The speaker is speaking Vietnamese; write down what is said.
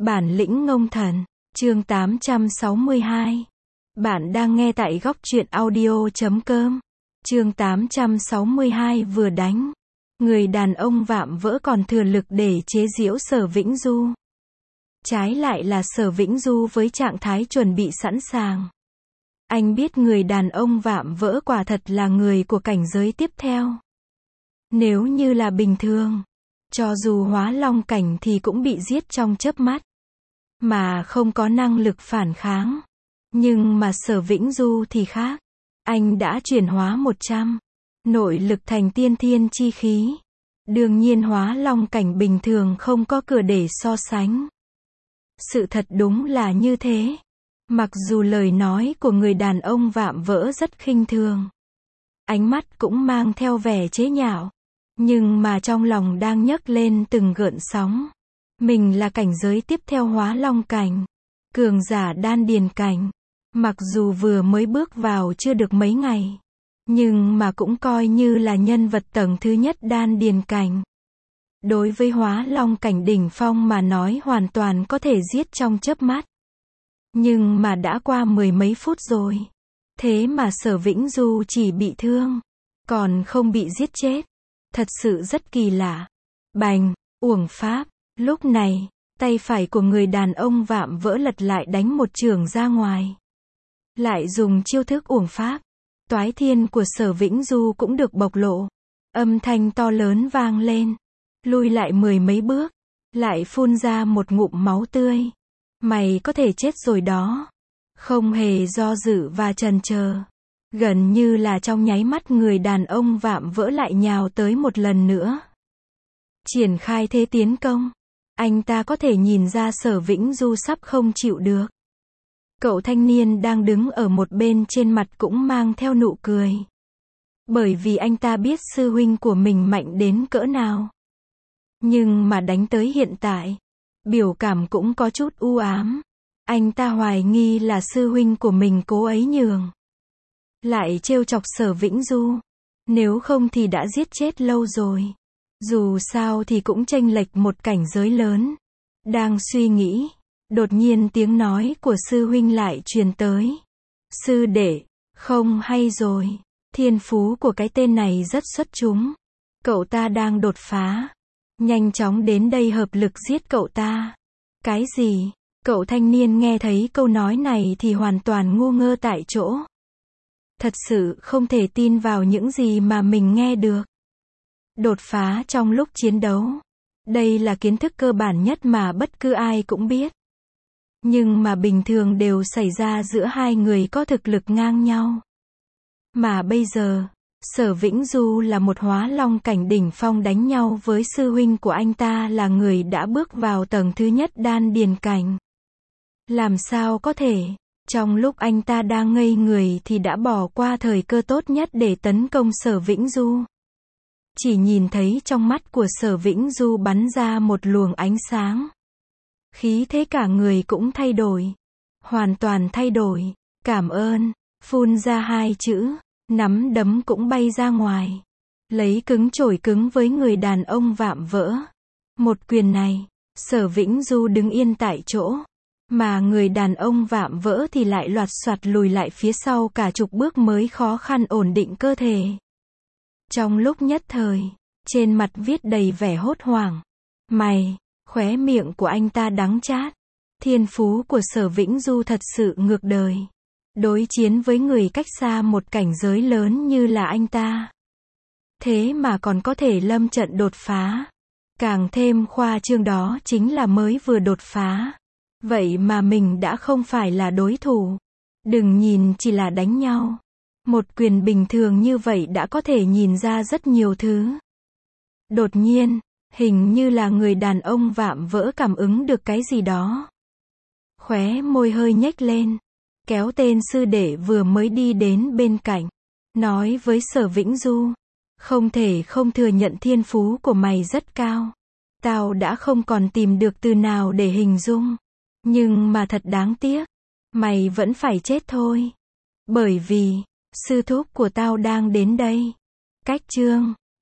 Bản lĩnh ngông thần, chương 862. Bạn đang nghe tại góc truyện audio.com. Chương 862 vừa đánh. Người đàn ông vạm vỡ còn thừa lực để chế giễu Sở Vĩnh Du. Trái lại là Sở Vĩnh Du với trạng thái chuẩn bị sẵn sàng. Anh biết người đàn ông vạm vỡ quả thật là người của cảnh giới tiếp theo. Nếu như là bình thường, cho dù hóa long cảnh thì cũng bị giết trong chớp mắt, mà không có năng lực phản kháng. Nhưng mà Sở Vĩnh Du thì khác. Anh đã chuyển hóa 100 nội lực thành tiên thiên chi khí. Đương nhiên hóa long cảnh bình thường không có cửa để so sánh. Sự thật đúng là như thế. Mặc dù lời nói của người đàn ông vạm vỡ rất khinh thường, ánh mắt cũng mang theo vẻ chế nhạo, nhưng mà trong lòng đang nhấc lên từng gợn sóng. Mình là cảnh giới tiếp theo hóa long cảnh, cường giả đan điền cảnh. Mặc dù vừa mới bước vào chưa được mấy ngày, nhưng mà cũng coi như là nhân vật tầng thứ nhất đan điền cảnh. Đối với hóa long cảnh đỉnh phong mà nói hoàn toàn có thể giết trong chớp mắt. Nhưng mà đã qua 10 mấy phút rồi. Thế mà Sở Vĩnh Du chỉ bị thương, còn không bị giết chết. Thật sự rất kỳ lạ. Bành, uổng pháp. Lúc này, tay phải của người đàn ông vạm vỡ lật lại đánh một chưởng ra ngoài. Lại dùng chiêu thức uổng pháp. Toái thiên của Sở Vĩnh Du cũng được bộc lộ. Âm thanh to lớn vang lên. Lui lại 10 mấy bước. Lại phun ra một ngụm máu tươi. Mày có thể chết rồi đó. Không hề do dự và chần chờ. Gần như là trong nháy mắt người đàn ông vạm vỡ lại nhào tới một lần nữa. Triển khai thế tiến công. Anh ta có thể nhìn ra Sở Vĩnh Du sắp không chịu được. Cậu thanh niên đang đứng ở một bên trên mặt cũng mang theo nụ cười. Bởi vì anh ta biết sư huynh của mình mạnh đến cỡ nào. Nhưng mà đánh tới hiện tại, biểu cảm cũng có chút u ám. Anh ta hoài nghi là sư huynh của mình cố ấy nhường. Lại trêu chọc Sở Vĩnh Du. Nếu không thì đã giết chết lâu rồi. Dù sao thì cũng chênh lệch một cảnh giới lớn. Đang suy nghĩ, đột nhiên tiếng nói của sư huynh lại truyền tới. Sư đệ, không hay rồi. Thiên phú của cái tên này rất xuất chúng. Cậu ta đang đột phá. Nhanh chóng đến đây hợp lực giết cậu ta. Cái gì? Cậu thanh niên nghe thấy câu nói này thì hoàn toàn ngu ngơ tại chỗ. Thật sự không thể tin vào những gì mà mình nghe được. Đột phá trong lúc chiến đấu. Đây là kiến thức cơ bản nhất mà bất cứ ai cũng biết. Nhưng mà bình thường đều xảy ra giữa hai người có thực lực ngang nhau. Mà bây giờ, Sở Vĩnh Du là một hóa long cảnh đỉnh phong đánh nhau với sư huynh của anh ta là người đã bước vào tầng thứ nhất đan điền cảnh. Làm sao có thể, trong lúc anh ta đang ngây người thì đã bỏ qua thời cơ tốt nhất để tấn công Sở Vĩnh Du. Chỉ nhìn thấy trong mắt của Sở Vĩnh Du bắn ra một luồng ánh sáng. Khí thế cả người cũng thay đổi. Hoàn toàn thay đổi. Cảm ơn. Phun ra hai chữ. Nắm đấm cũng bay ra ngoài. Lấy cứng chổi cứng với người đàn ông vạm vỡ. Một quyền này, Sở Vĩnh Du đứng yên tại chỗ. Mà người đàn ông vạm vỡ thì lại loạt soạt lùi lại phía sau cả chục bước mới khó khăn ổn định cơ thể. Trong lúc nhất thời, trên mặt viết đầy vẻ hốt hoảng. Mày, khóe miệng của anh ta đắng chát. Thiên phú của Sở Vĩnh Du thật sự ngược đời. Đối chiến với người cách xa một cảnh giới lớn như là anh ta. Thế mà còn có thể lâm trận đột phá. Càng thêm khoa trương đó chính là mới vừa đột phá. Vậy mà mình đã không phải là đối thủ. Đừng nhìn chỉ là đánh nhau. Một quyền bình thường như vậy đã có thể nhìn ra rất nhiều thứ. Đột nhiên, hình như là người đàn ông vạm vỡ cảm ứng được cái gì đó. Khóe môi hơi nhếch lên. Kéo tên sư đệ vừa mới đi đến bên cạnh. Nói với Sở Vĩnh Du. Không thể không thừa nhận thiên phú của mày rất cao. Tao đã không còn tìm được từ nào để hình dung. Nhưng mà thật đáng tiếc. Mày vẫn phải chết thôi. Bởi vì, sư thúc của tao đang đến đây. Cách chương